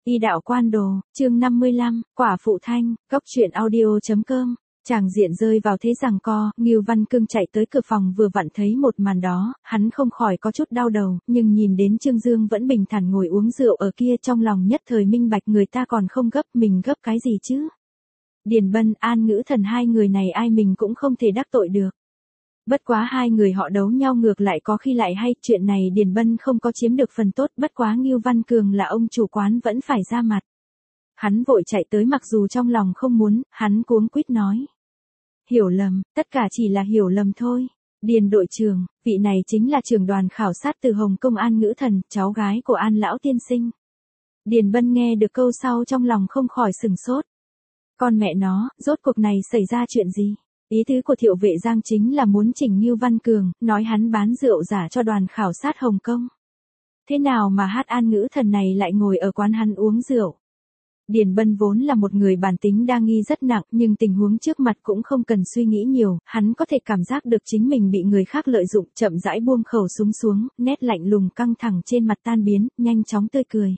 Y đạo quan đồ, chương 55, quả phụ thanh, cốc truyện audio.com. Chàng diện rơi vào thế giằng co, Ngưu Văn Cương chạy tới cửa phòng vừa vặn thấy một màn đó, hắn không khỏi có chút đau đầu, nhưng nhìn đến Trương Dương vẫn bình thản ngồi uống rượu ở kia trong lòng nhất thời minh bạch người ta còn không gấp, mình gấp cái gì chứ? Điền Bân, An Ngữ Thần hai người này ai mình cũng không thể đắc tội được. Bất quá hai người họ đấu nhau ngược lại có khi lại hay, chuyện này Điền Bân không có chiếm được phần tốt, bất quá Ngưu Văn Cường là ông chủ quán vẫn phải ra mặt. Hắn vội chạy tới mặc dù trong lòng không muốn, hắn cuống quýt nói. Hiểu lầm, tất cả chỉ là hiểu lầm thôi. Điền đội trưởng, vị này chính là trưởng đoàn khảo sát từ Hồng Kông An Ngữ Thần, cháu gái của An lão tiên sinh. Điền Bân nghe được câu sau trong lòng không khỏi sửng sốt. Con mẹ nó, rốt cuộc này xảy ra chuyện gì? Ý tứ của Thiệu Vệ Giang chính là muốn chỉnh Ngưu Văn Cường, nói hắn bán rượu giả cho đoàn khảo sát Hồng Kông. Thế nào mà An Ngữ Thần này lại ngồi ở quán hắn uống rượu? Điền Bân vốn là một người bản tính đa nghi rất nặng, nhưng tình huống trước mặt cũng không cần suy nghĩ nhiều, hắn có thể cảm giác được chính mình bị người khác lợi dụng, chậm rãi buông khẩu súng xuống, nét lạnh lùng căng thẳng trên mặt tan biến, nhanh chóng tươi cười.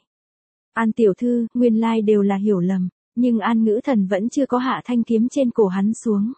An tiểu thư, nguyên lai đều là hiểu lầm, nhưng An Ngữ Thần vẫn chưa có hạ thanh kiếm trên cổ hắn xuống.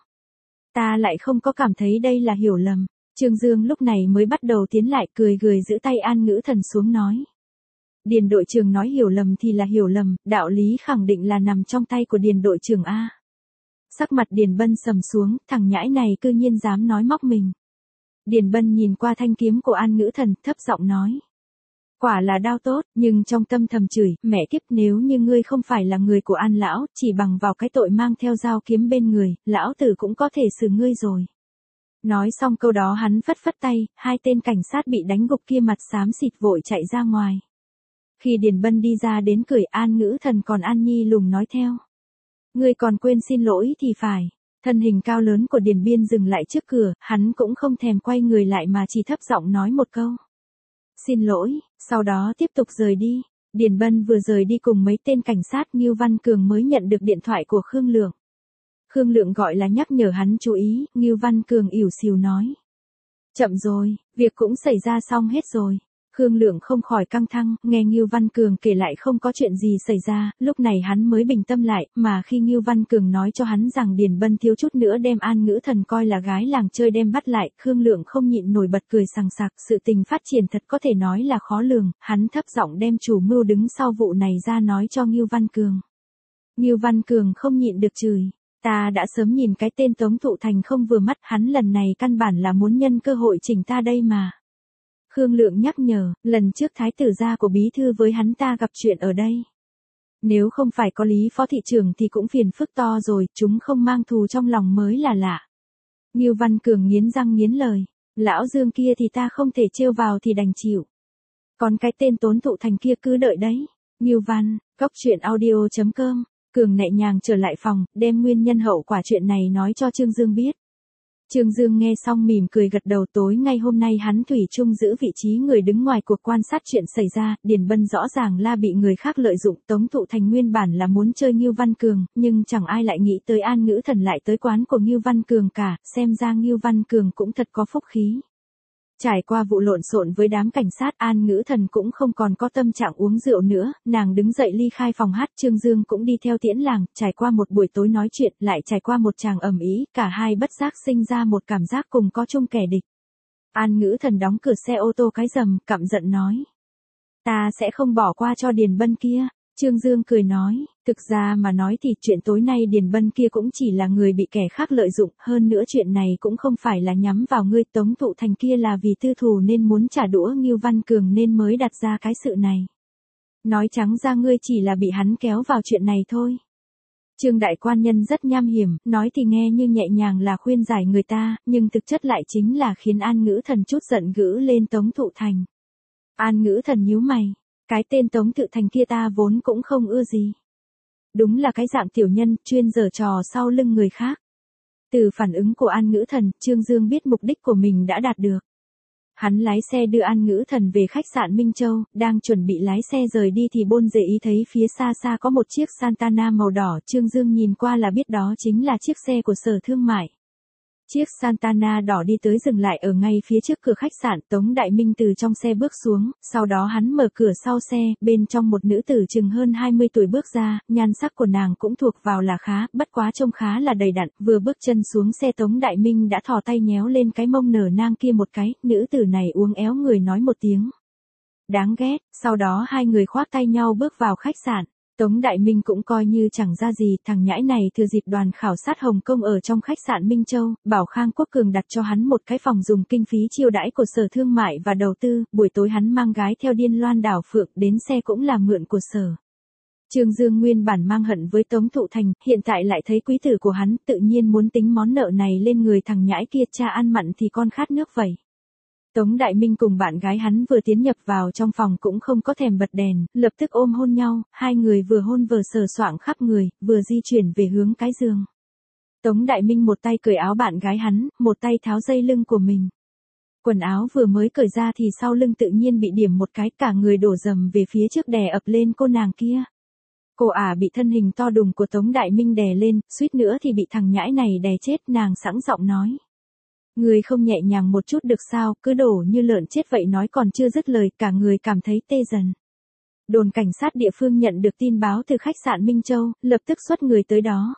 Ta lại không có cảm thấy đây là hiểu lầm. Trương Dương lúc này mới bắt đầu tiến lại cười gcười giữ tay An Ngữ Thần xuống nói. Điền đội trưởng nói hiểu lầm thì là hiểu lầm, đạo lý khẳng định là nằm trong tay của Điền đội trưởng A. Sắc mặt Điền Bân sầm xuống, thằng nhãi này cư nhiên dám nói móc mình. Điền Bân nhìn qua thanh kiếm của An Ngữ Thần, thấp giọng nói. Quả là đao tốt, nhưng trong tâm thầm chửi, mẹ kiếp nếu như ngươi không phải là người của An lão, chỉ bằng vào cái tội mang theo dao kiếm bên người, lão tử cũng có thể xử ngươi rồi. Nói xong câu đó hắn phất phất tay, hai tên cảnh sát bị đánh gục kia mặt xám xịt vội chạy ra ngoài. Khi Điền Bân đi ra đến cười An Ngữ Thần còn An Nhi lùng nói theo. Ngươi còn quên xin lỗi thì phải. Thân hình cao lớn của Điền Biên dừng lại trước cửa, hắn cũng không thèm quay người lại mà chỉ thấp giọng nói một câu. Xin lỗi, sau đó tiếp tục rời đi. Điền Bân vừa rời đi cùng mấy tên cảnh sát Ngưu Văn Cường mới nhận được điện thoại của Khương Lượng. Khương Lượng gọi là nhắc nhở hắn chú ý, Ngưu Văn Cường ỉu xìu nói. Chậm rồi, việc cũng xảy ra xong hết rồi. Khương Lượng không khỏi căng thẳng, nghe Ngưu Văn Cường kể lại không có chuyện gì xảy ra, lúc này hắn mới bình tâm lại, mà khi Ngưu Văn Cường nói cho hắn rằng Điền Bân thiếu chút nữa đem An Ngữ Thần coi là gái làng chơi đem bắt lại, Khương Lượng không nhịn nổi bật cười sằng sặc, sự tình phát triển thật có thể nói là khó lường, hắn thấp giọng đem chủ mưu đứng sau vụ này ra nói cho Ngưu Văn Cường. Ngưu Văn Cường không nhịn được chửi. Ta đã sớm nhìn cái tên Tống Thụ Thành không vừa mắt, hắn lần này căn bản là muốn nhân cơ hội chỉnh ta đây mà. Khương Lượng nhắc nhở, lần trước thái tử gia của bí thư với hắn ta gặp chuyện ở đây. Nếu không phải có Lý phó thị trưởng thì cũng phiền phức to rồi, chúng không mang thù trong lòng mới là lạ. Ngưu Văn Cường nghiến răng nghiến lời, lão Dương kia thì ta không thể trêu vào thì đành chịu. Còn cái tên Tống Thụ Thành kia cứ đợi đấy. Ngưu Văn, cốc truyện audio.com. Cường nhẹ nhàng trở lại phòng, đem nguyên nhân hậu quả chuyện này nói cho Trương Dương biết. Trương Dương nghe xong mỉm cười gật đầu. Tối ngay hôm nay hắn thủy chung giữ vị trí người đứng ngoài cuộc quan sát chuyện xảy ra, Điền Bân rõ ràng là bị người khác lợi dụng, Tống Thụ Thành nguyên bản là muốn chơi Ngưu Văn Cường, nhưng chẳng ai lại nghĩ tới An Ngữ Thần lại tới quán của Ngưu Văn Cường cả, xem ra Ngưu Văn Cường cũng thật có phúc khí. Trải qua vụ lộn xộn với đám cảnh sát, An Ngữ Thần cũng không còn có tâm trạng uống rượu nữa, nàng đứng dậy ly khai phòng hát, Trương Dương cũng đi theo tiễn làng, trải qua một buổi tối nói chuyện, lại trải qua một tràng ầm ĩ, cả hai bất giác sinh ra một cảm giác cùng có chung kẻ địch. An Ngữ Thần đóng cửa xe ô tô cái rầm, căm giận nói. Ta sẽ không bỏ qua cho Điền Bân kia. Trương Dương cười nói, thực ra mà nói thì chuyện tối nay Điền Bân kia cũng chỉ là người bị kẻ khác lợi dụng, hơn nữa chuyện này cũng không phải là nhắm vào ngươi, Tống Thụ Thành kia là vì tư thù nên muốn trả đũa Ngưu Văn Cường nên mới đặt ra cái sự này. Nói trắng ra ngươi chỉ là bị hắn kéo vào chuyện này thôi. Trương đại quan nhân rất nham hiểm, nói thì nghe như nhẹ nhàng là khuyên giải người ta, nhưng thực chất lại chính là khiến An Ngữ Thần chút giận gữ lên Tống Thụ Thành. An Ngữ Thần nhíu mày. Cái tên Tống Thụ Thành kia ta vốn cũng không ưa gì. Đúng là cái dạng tiểu nhân, chuyên giở trò sau lưng người khác. Từ phản ứng của An Ngữ Thần, Trương Dương biết mục đích của mình đã đạt được. Hắn lái xe đưa An Ngữ Thần về khách sạn Minh Châu, đang chuẩn bị lái xe rời đi thì bôn dễ ý thấy phía xa xa có một chiếc Santana màu đỏ, Trương Dương nhìn qua là biết đó chính là chiếc xe của Sở Thương mại. Chiếc Santana đỏ đi tới dừng lại ở ngay phía trước cửa khách sạn. Tống Đại Minh từ trong xe bước xuống, sau đó hắn mở cửa sau xe, bên trong một nữ tử chừng hơn 20 tuổi bước ra, nhan sắc của nàng cũng thuộc vào là khá, bất quá trông khá là đầy đặn, vừa bước chân xuống xe Tống Đại Minh đã thò tay nhéo lên cái mông nở nang kia một cái, nữ tử này uống éo người nói một tiếng đáng ghét, sau đó hai người khoác tay nhau bước vào khách sạn. Tống Đại Minh cũng coi như chẳng ra gì, thằng nhãi này thừa dịp đoàn khảo sát Hồng Kông ở trong khách sạn Minh Châu, bảo Khang Quốc Cường đặt cho hắn một cái phòng dùng kinh phí chiêu đãi của Sở Thương mại và Đầu tư, buổi tối hắn mang gái theo điên loan đảo phượng, đến xe cũng là mượn của Sở. Trương Dương nguyên bản mang hận với Tống Thụ Thành, hiện tại lại thấy quý tử của hắn, tự nhiên muốn tính món nợ này lên người thằng nhãi kia, cha ăn mặn thì con khát nước vậy. Tống Đại Minh cùng bạn gái hắn vừa tiến nhập vào trong phòng cũng không có thèm bật đèn, lập tức ôm hôn nhau, hai người vừa hôn vừa sờ soạng khắp người, vừa di chuyển về hướng cái giường. Tống Đại Minh một tay cởi áo bạn gái hắn, một tay tháo dây lưng của mình. Quần áo vừa mới cởi ra thì sau lưng tự nhiên bị điểm một cái, cả người đổ dầm về phía trước đè ập lên cô nàng kia. Cô ả bị thân hình to đùng của Tống Đại Minh đè lên, suýt nữa thì bị thằng nhãi này đè chết, nàng sẵn giọng nói. Người không nhẹ nhàng một chút được sao, cứ đổ như lợn chết vậy, nói còn chưa dứt lời, cả người cảm thấy tê dần. Đồn cảnh sát địa phương nhận được tin báo từ khách sạn Minh Châu, lập tức xuất người tới đó.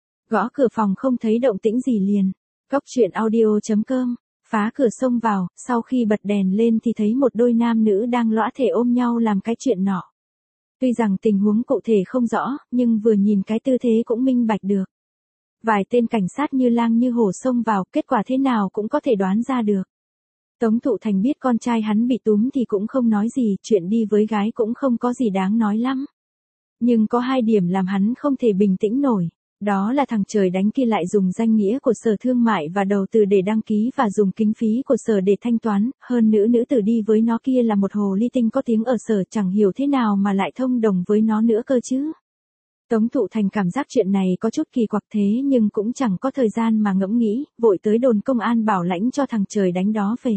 Gõ cửa phòng không thấy động tĩnh gì liền. Góc chuyện audio.com, phá cửa xông vào, sau khi bật đèn lên thì thấy một đôi nam nữ đang lõa thể ôm nhau làm cái chuyện nọ. Tuy rằng tình huống cụ thể không rõ, nhưng vừa nhìn cái tư thế cũng minh bạch được. Vài tên cảnh sát như lang như hổ xông vào, kết quả thế nào cũng có thể đoán ra được. Tống Thụ Thành biết con trai hắn bị túm thì cũng không nói gì, chuyện đi với gái cũng không có gì đáng nói lắm. Nhưng có hai điểm làm hắn không thể bình tĩnh nổi. Đó là thằng trời đánh kia lại dùng danh nghĩa của Sở Thương mại và Đầu tư để đăng ký và dùng kinh phí của Sở để thanh toán, hơn nữa nữ tử đi với nó kia là một hồ ly tinh có tiếng ở Sở, chẳng hiểu thế nào mà lại thông đồng với nó nữa cơ chứ. Tống Thụ Thành cảm giác chuyện này có chút kỳ quặc thế nhưng cũng chẳng có thời gian mà ngẫm nghĩ, vội tới đồn công an bảo lãnh cho thằng trời đánh đó về.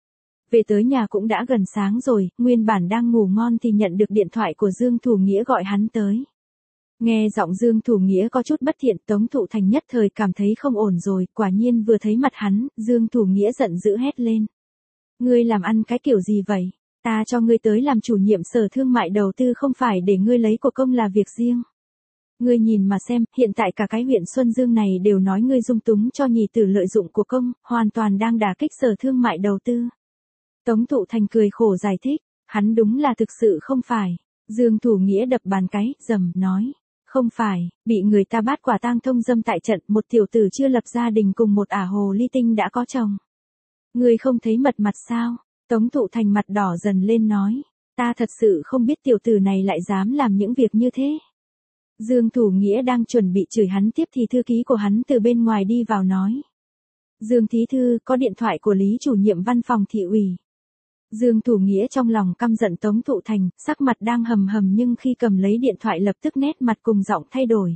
Về tới nhà cũng đã gần sáng rồi, nguyên bản đang ngủ ngon thì nhận được điện thoại của Dương Thủ Nghĩa gọi hắn tới. Nghe giọng Dương Thủ Nghĩa có chút bất thiện, Tống Thụ Thành nhất thời cảm thấy không ổn rồi, quả nhiên vừa thấy mặt hắn, Dương Thủ Nghĩa giận dữ hét lên. Ngươi làm ăn cái kiểu gì vậy? Ta cho ngươi tới làm chủ nhiệm Sở Thương mại Đầu tư không phải để ngươi lấy của công là việc riêng. Ngươi nhìn mà xem, hiện tại cả cái huyện Xuân Dương này đều nói ngươi dung túng cho nhì tử lợi dụng của công, hoàn toàn đang đả kích Sở Thương mại Đầu tư. Tống Thụ Thành cười khổ giải thích, hắn đúng là thực sự không phải. Dương Thủ Nghĩa đập bàn cái, rầm, nói. Không phải, bị người ta bắt quả tang thông dâm tại trận, một tiểu tử chưa lập gia đình cùng một ả hồ ly tinh đã có chồng. Ngươi không thấy mật mặt sao? Tống Thụ Thành mặt đỏ dần lên nói. Ta thật sự không biết tiểu tử này lại dám làm những việc như thế. Dương Thủ Nghĩa đang chuẩn bị chửi hắn tiếp thì thư ký của hắn từ bên ngoài đi vào nói. Dương thí thư, có điện thoại của Lý chủ nhiệm văn phòng thị ủy. Dương Thủ Nghĩa trong lòng căm giận Tống Thụ Thành, sắc mặt đang hầm hầm nhưng khi cầm lấy điện thoại lập tức nét mặt cùng giọng thay đổi.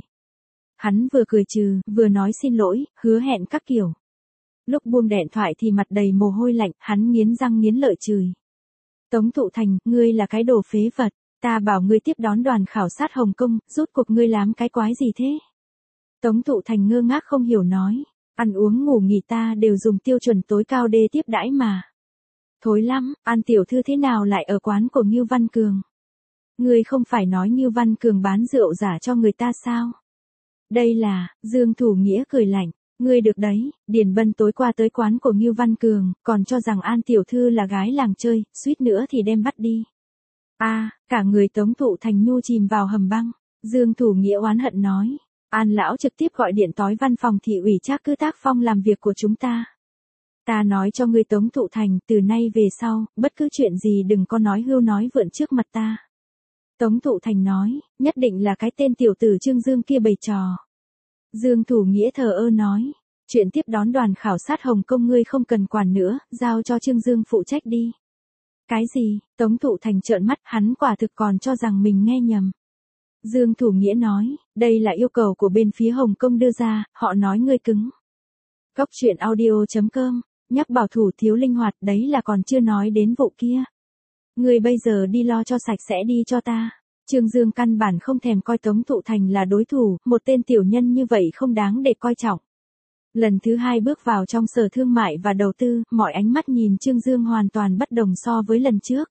Hắn vừa cười trừ, vừa nói xin lỗi, hứa hẹn các kiểu. Lúc buông điện thoại thì mặt đầy mồ hôi lạnh, hắn nghiến răng nghiến lợi chửi. Tống Thụ Thành, ngươi là cái đồ phế vật, ta bảo ngươi tiếp đón đoàn khảo sát Hồng Kông, rốt cuộc ngươi làm cái quái gì thế? Tống Thụ Thành ngơ ngác không hiểu nói, ăn uống ngủ nghỉ ta đều dùng tiêu chuẩn tối cao để tiếp đãi mà. Thối lắm, An tiểu thư thế nào lại ở quán của Ngưu Văn Cường? Ngươi không phải nói Ngưu Văn Cường bán rượu giả cho người ta sao? Đây là, Dương Thủ Nghĩa cười lạnh, ngươi được đấy, Điền Bân tối qua tới quán của Ngưu Văn Cường, còn cho rằng An tiểu thư là gái làng chơi, suýt nữa thì đem bắt đi. Cả người Tống Thụ Thành nhu chìm vào hầm băng, Dương Thủ Nghĩa oán hận nói, An lão trực tiếp gọi điện tối văn phòng thị ủy chắc cứ tác phong làm việc của chúng ta. Ta nói cho ngươi Tống Thụ Thành, từ nay về sau, bất cứ chuyện gì đừng có nói hưu nói vượn trước mặt ta. Tống Thụ Thành nói, nhất định là cái tên tiểu tử Trương Dương kia bày trò. Dương Thủ Nghĩa thờ ơ nói, chuyện tiếp đón đoàn khảo sát Hồng Kông ngươi không cần quản nữa, giao cho Trương Dương phụ trách đi. Cái gì? Tống Thụ Thành trợn mắt, hắn quả thực còn cho rằng mình nghe nhầm. Dương Thủ Nghĩa nói, đây là yêu cầu của bên phía Hồng Kông đưa ra, họ nói ngươi cứng. Góc chuyện audio.com, nhắc bảo thủ thiếu linh hoạt, đấy là còn chưa nói đến vụ kia. Ngươi bây giờ đi lo cho sạch sẽ đi cho ta. Trương Dương căn bản không thèm coi Tống Thụ Thành là đối thủ, một tên tiểu nhân như vậy không đáng để coi trọng. Lần thứ hai bước vào trong Sở Thương mại và Đầu tư, mọi ánh mắt nhìn Trương Dương hoàn toàn bất đồng so với lần trước.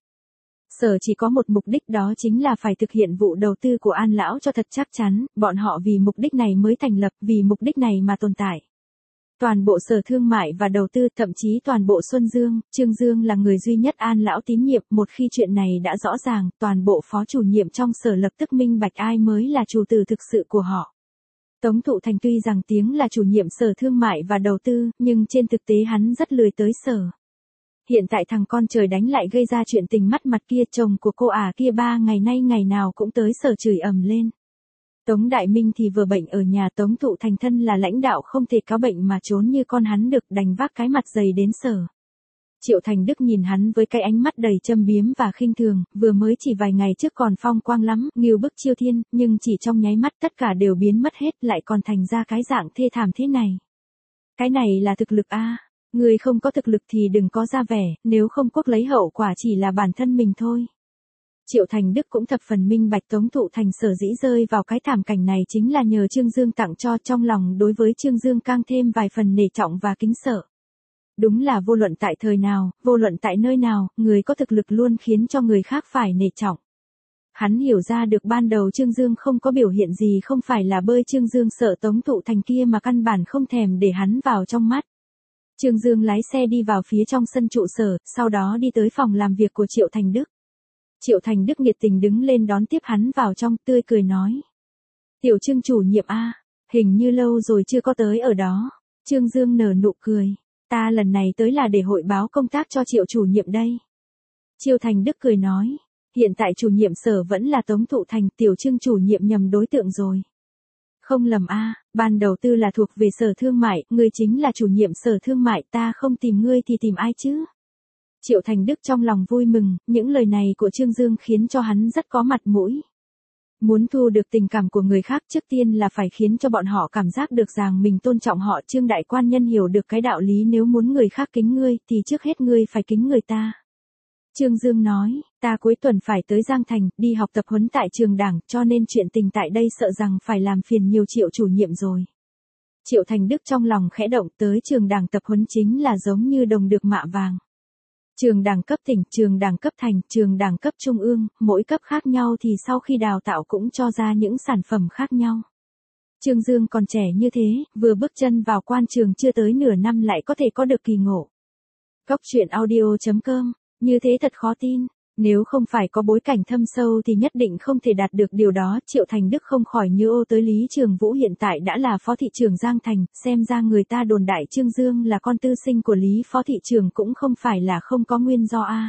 Sở chỉ có một mục đích, đó chính là phải thực hiện vụ đầu tư của An lão cho thật chắc chắn, bọn họ vì mục đích này mới thành lập, vì mục đích này mà tồn tại. Toàn bộ Sở Thương mại và Đầu tư, thậm chí toàn bộ Xuân Dương, Trương Dương là người duy nhất An lão tín nhiệm. Một khi chuyện này đã rõ ràng, toàn bộ phó chủ nhiệm trong Sở lập tức minh bạch ai mới là chủ tử thực sự của họ. Tống Thụ Thành tuy rằng tiếng là chủ nhiệm Sở Thương mại và Đầu tư, nhưng trên thực tế hắn rất lười tới Sở. Hiện tại thằng con trời đánh lại gây ra chuyện tình mắt mặt kia, chồng của cô kia 3 ngày nay ngày nào cũng tới Sở chửi ầm lên. Tống Đại Minh thì vừa bệnh ở nhà, Tống Thụ Thành thân là lãnh đạo không thể cáo bệnh mà trốn như con hắn được, đành vác cái mặt dày đến Sở. Triệu Thành Đức nhìn hắn với cái ánh mắt đầy châm biếm và khinh thường, vừa mới chỉ vài ngày trước còn phong quang lắm, ngưu bức chiêu thiên, nhưng chỉ trong nháy mắt tất cả đều biến mất hết, lại còn thành ra cái dạng thê thảm thế này. Cái này là thực lực a. Người không có thực lực thì đừng có ra vẻ, nếu không quốc lấy hậu quả chỉ là bản thân mình thôi. Triệu Thành Đức cũng thập phần minh bạch Tống Thụ Thành sở dĩ rơi vào cái thảm cảnh này chính là nhờ Trương Dương tặng cho, trong lòng đối với Trương Dương càng thêm vài phần nể trọng và kính sợ. Đúng là vô luận tại thời nào, vô luận tại nơi nào, người có thực lực luôn khiến cho người khác phải nể trọng. Hắn hiểu ra được ban đầu Trương Dương không có biểu hiện gì không phải là bơi Trương Dương sợ Tống Thụ Thành kia mà căn bản không thèm để hắn vào trong mắt. Trương Dương lái xe đi vào phía trong sân trụ sở, sau đó đi tới phòng làm việc của Triệu Thành Đức. Triệu Thành Đức nhiệt tình đứng lên đón tiếp hắn vào trong, tươi cười nói. Tiểu Trương chủ nhiệm a, hình như lâu rồi chưa có tới ở đó. Trương Dương nở nụ cười. Ta lần này tới là để hội báo công tác cho Triệu chủ nhiệm đây. Triệu Thành Đức cười nói. Hiện tại chủ nhiệm Sở vẫn là Tống Thụ Thành, Tiểu Trương chủ nhiệm nhầm đối tượng rồi. Không lầm a, ban đầu tư là thuộc về Sở Thương mại, ngươi chính là chủ nhiệm Sở Thương mại, ta không tìm ngươi thì tìm ai chứ? Triệu Thành Đức trong lòng vui mừng, những lời này của Trương Dương khiến cho hắn rất có mặt mũi. Muốn thu được tình cảm của người khác trước tiên là phải khiến cho bọn họ cảm giác được rằng mình tôn trọng họ. Trương đại quan nhân hiểu được cái đạo lý nếu muốn người khác kính ngươi thì trước hết ngươi phải kính người ta. Trương Dương nói, ta cuối tuần phải tới Giang Thành, đi học tập huấn tại trường đảng, cho nên chuyện tình tại đây sợ rằng phải làm phiền nhiều Triệu chủ nhiệm rồi. Triệu Thành Đức trong lòng khẽ động, tới trường đảng tập huấn chính là giống như đồng được mạ vàng. Trường đảng cấp tỉnh, trường đảng cấp thành, trường đảng cấp trung ương, mỗi cấp khác nhau thì sau khi đào tạo cũng cho ra những sản phẩm khác nhau. Trương Dương còn trẻ như thế, vừa bước chân vào quan trường chưa tới nửa năm lại có thể có được kỳ ngộ. Cóc truyện audio.com, như thế thật khó tin. Nếu không phải có bối cảnh thâm sâu thì nhất định không thể đạt được điều đó. Triệu Thành Đức không khỏi nhớ ô tới Lý Trường Vũ hiện tại đã là phó thị trưởng Giang Thành, xem ra người ta đồn đại Trương Dương là con tư sinh của Lý phó thị trưởng cũng không phải là không có nguyên do a.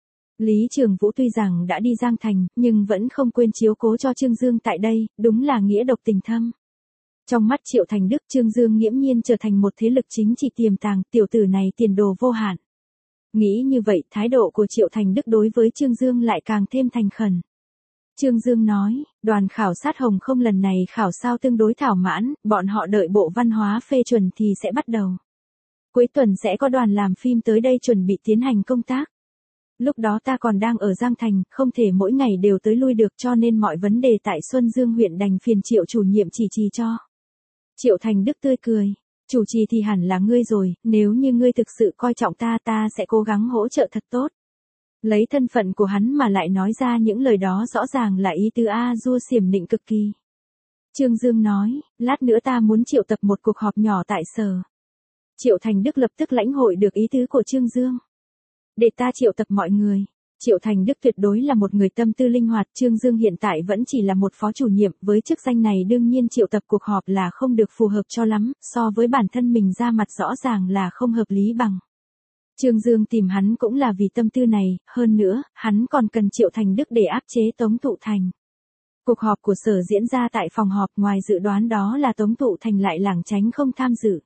Lý Trường Vũ tuy rằng đã đi Giang Thành, nhưng vẫn không quên chiếu cố cho Trương Dương tại đây, đúng là nghĩa độc tình thâm. Trong mắt Triệu Thành Đức, Trương Dương nghiễm nhiên trở thành một thế lực chính trị tiềm tàng, tiểu tử này tiền đồ vô hạn. Nghĩ như vậy, thái độ của Triệu Thành Đức đối với Trương Dương lại càng thêm thành khẩn. Trương Dương nói, đoàn khảo sát Hồng Không lần này khảo sao tương đối thỏa mãn, bọn họ đợi Bộ Văn hóa phê chuẩn thì sẽ bắt đầu. Cuối tuần sẽ có đoàn làm phim tới đây chuẩn bị tiến hành công tác. Lúc đó ta còn đang ở Giang Thành, không thể mỗi ngày đều tới lui được cho nên mọi vấn đề tại Xuân Dương huyện đành phiền Triệu chủ nhiệm chỉ trì cho. Triệu Thành Đức tươi cười. Chủ trì thì hẳn là ngươi rồi, nếu như ngươi thực sự coi trọng ta sẽ cố gắng hỗ trợ thật tốt. Lấy thân phận của hắn mà lại nói ra những lời đó rõ ràng là ý tứ dua xiểm nịnh cực kỳ. Trương Dương nói, lát nữa ta muốn triệu tập một cuộc họp nhỏ tại Sở. Triệu Thành Đức lập tức lãnh hội được ý tứ của Trương Dương. Để ta triệu tập mọi người. Triệu Thành Đức tuyệt đối là một người tâm tư linh hoạt, Trương Dương hiện tại vẫn chỉ là một phó chủ nhiệm, với chức danh này đương nhiên triệu tập cuộc họp là không được phù hợp cho lắm, so với bản thân mình ra mặt rõ ràng là không hợp lý bằng. Trương Dương tìm hắn cũng là vì tâm tư này, hơn nữa, hắn còn cần Triệu Thành Đức để áp chế Tống Thụ Thành. Cuộc họp của Sở diễn ra tại phòng họp, ngoài dự đoán đó là Tống Thụ Thành lại lảng tránh không tham dự.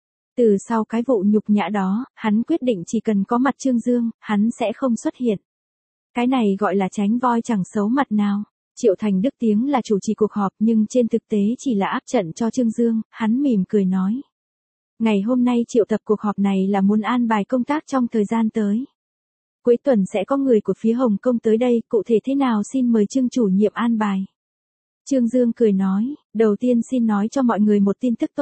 Từ sau cái vụ nhục nhã đó, hắn quyết định chỉ cần có mặt Trương Dương, hắn sẽ không xuất hiện. Cái này gọi là tránh voi chẳng xấu mặt nào. Triệu Thành Đức tiếng là chủ trì cuộc họp nhưng trên thực tế chỉ là áp trận cho Trương Dương, hắn mỉm cười nói. Ngày hôm nay triệu tập cuộc họp này là muốn an bài công tác trong thời gian tới. Cuối tuần sẽ có người của phía Hồng Kông tới đây, cụ thể thế nào xin mời Trương chủ nhiệm an bài. Trương Dương cười nói, đầu tiên xin nói cho mọi người một tin tức tốt.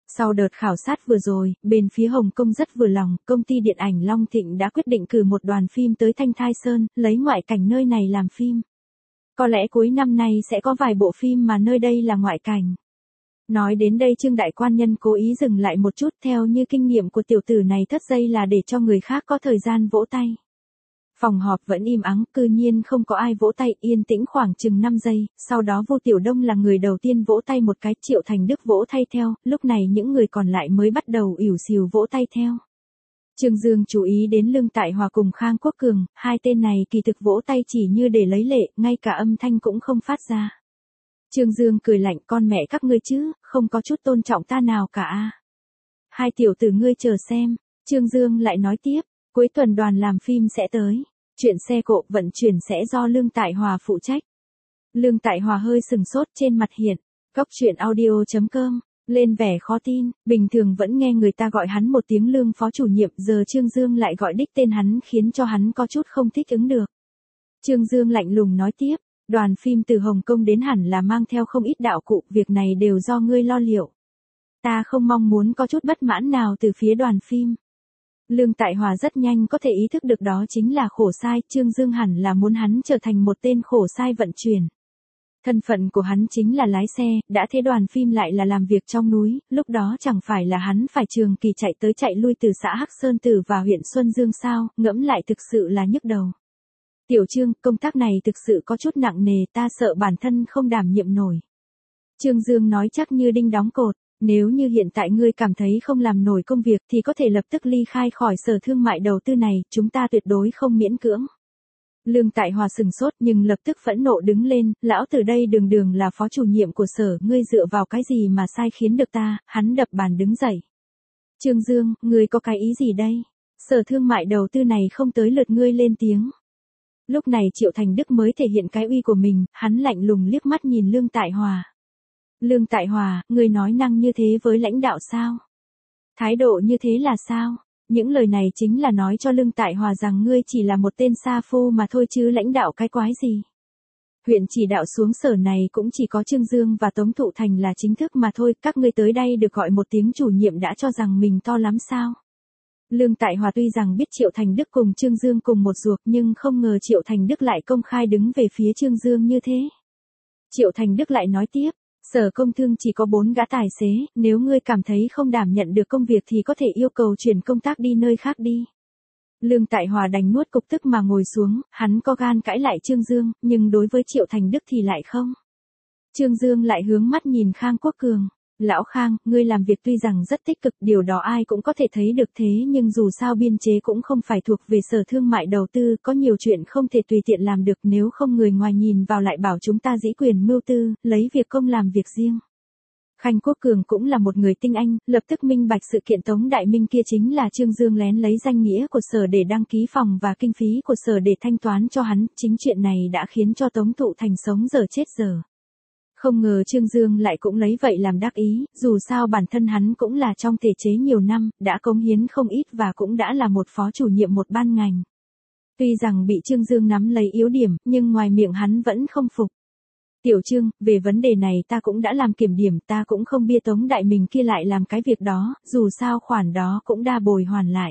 Sau đợt khảo sát vừa rồi, bên phía Hồng Kông rất vừa lòng, công ty điện ảnh Long Thịnh đã quyết định cử một đoàn phim tới Thanh Thai Sơn, lấy ngoại cảnh nơi này làm phim. Có lẽ cuối năm nay sẽ có vài bộ phim mà nơi đây là ngoại cảnh. Nói đến đây Trương Đại Quan Nhân cố ý dừng lại một chút, theo như kinh nghiệm của tiểu tử này thất giây là để cho người khác có thời gian vỗ tay. Phòng họp vẫn im ắng, cư nhiên không có ai vỗ tay, yên tĩnh khoảng chừng 5 giây, sau đó Vô Tiểu Đông là người đầu tiên vỗ tay một cái, Triệu Thành Đức vỗ tay theo, lúc này những người còn lại mới bắt đầu ỉu xìu vỗ tay theo. Trương Dương chú ý đến Lương Tại Hòa cùng Khang Quốc Cường, hai tên này kỳ thực vỗ tay chỉ như để lấy lệ, ngay cả âm thanh cũng không phát ra. Trương Dương cười lạnh, con mẹ các ngươi chứ, không có chút tôn trọng ta nào cả a. Hai tiểu tử ngươi chờ xem. Trương Dương lại nói tiếp, cuối tuần đoàn làm phim sẽ tới. Chuyện xe cộ vận chuyển sẽ do Lương Tại Hòa phụ trách. Lương Tại Hòa hơi sừng sốt, trên mặt hiện. Cóc truyện audio.com. Lên vẻ khó tin, bình thường vẫn nghe người ta gọi hắn một tiếng Lương phó chủ nhiệm, giờ Trương Dương lại gọi đích tên hắn khiến cho hắn có chút không thích ứng được. Trương Dương lạnh lùng nói tiếp, đoàn phim từ Hồng Kông đến hẳn là mang theo không ít đạo cụ, việc này đều do ngươi lo liệu. Ta không mong muốn có chút bất mãn nào từ phía đoàn phim. Lương Tại Hòa rất nhanh có thể ý thức được đó chính là khổ sai, Trương Dương hẳn là muốn hắn trở thành một tên khổ sai vận chuyển. Thân phận của hắn chính là lái xe, đã thế đoàn phim lại là làm việc trong núi, lúc đó chẳng phải là hắn phải trường kỳ chạy tới chạy lui từ xã Hắc Sơn Tử và huyện Xuân Dương sao, ngẫm lại thực sự là nhức đầu. Tiểu Trương, công tác này thực sự có chút nặng nề, ta sợ bản thân không đảm nhiệm nổi. Trương Dương nói chắc như đinh đóng cột, nếu như hiện tại ngươi cảm thấy không làm nổi công việc thì có thể lập tức ly khai khỏi sở thương mại đầu tư này, chúng ta tuyệt đối không miễn cưỡng. Lương Tại Hòa sừng sốt nhưng lập tức phẫn nộ đứng lên, lão tử đây đường đường là phó chủ nhiệm của sở, ngươi dựa vào cái gì mà sai khiến được ta, hắn đập bàn đứng dậy. Trương Dương, ngươi có cái ý gì đây? Sở thương mại đầu tư này không tới lượt ngươi lên tiếng. Lúc này Triệu Thành Đức mới thể hiện cái uy của mình, hắn lạnh lùng liếc mắt nhìn Lương Tại Hòa. Lương Tại Hòa, ngươi nói năng như thế với lãnh đạo sao? Thái độ như thế là sao? Những lời này chính là nói cho Lương Tại Hòa rằng ngươi chỉ là một tên sa phu mà thôi chứ lãnh đạo cái quái gì. Huyện chỉ đạo xuống sở này cũng chỉ có Trương Dương và Tống Thụ Thành là chính thức mà thôi, các ngươi tới đây được gọi một tiếng chủ nhiệm đã cho rằng mình to lắm sao. Lương Tại Hòa tuy rằng biết Triệu Thành Đức cùng Trương Dương cùng một ruột nhưng không ngờ Triệu Thành Đức lại công khai đứng về phía Trương Dương như thế. Triệu Thành Đức lại nói tiếp. Sở Công Thương chỉ có 4 gã tài xế, nếu ngươi cảm thấy không đảm nhận được công việc thì có thể yêu cầu chuyển công tác đi nơi khác đi. Lương Tại Hòa đành nuốt cục tức mà ngồi xuống, hắn có gan cãi lại Trương Dương, nhưng đối với Triệu Thành Đức thì lại không. Trương Dương lại hướng mắt nhìn Khang Quốc Cường. Lão Khang, ngươi làm việc tuy rằng rất tích cực, điều đó ai cũng có thể thấy được thế nhưng dù sao biên chế cũng không phải thuộc về sở thương mại đầu tư, có nhiều chuyện không thể tùy tiện làm được nếu không người ngoài nhìn vào lại bảo chúng ta dĩ quyền mưu tư, lấy việc công làm việc riêng. Khanh Quốc Cường cũng là một người tinh anh, lập tức minh bạch sự kiện Tống Đại Minh kia chính là Trương Dương lén lấy danh nghĩa của sở để đăng ký phòng và kinh phí của sở để thanh toán cho hắn, chính chuyện này đã khiến cho Tống Thụ Thành sống dở chết dở. Không ngờ Trương Dương lại cũng lấy vậy làm đắc ý, dù sao bản thân hắn cũng là trong thể chế nhiều năm, đã cống hiến không ít và cũng đã là một phó chủ nhiệm một ban ngành. Tuy rằng bị Trương Dương nắm lấy yếu điểm, nhưng ngoài miệng hắn vẫn không phục. Tiểu Trương, về vấn đề này ta cũng đã làm kiểm điểm, ta cũng không bia Tống Đại Minh kia lại làm cái việc đó, dù sao khoản đó cũng đa bồi hoàn lại.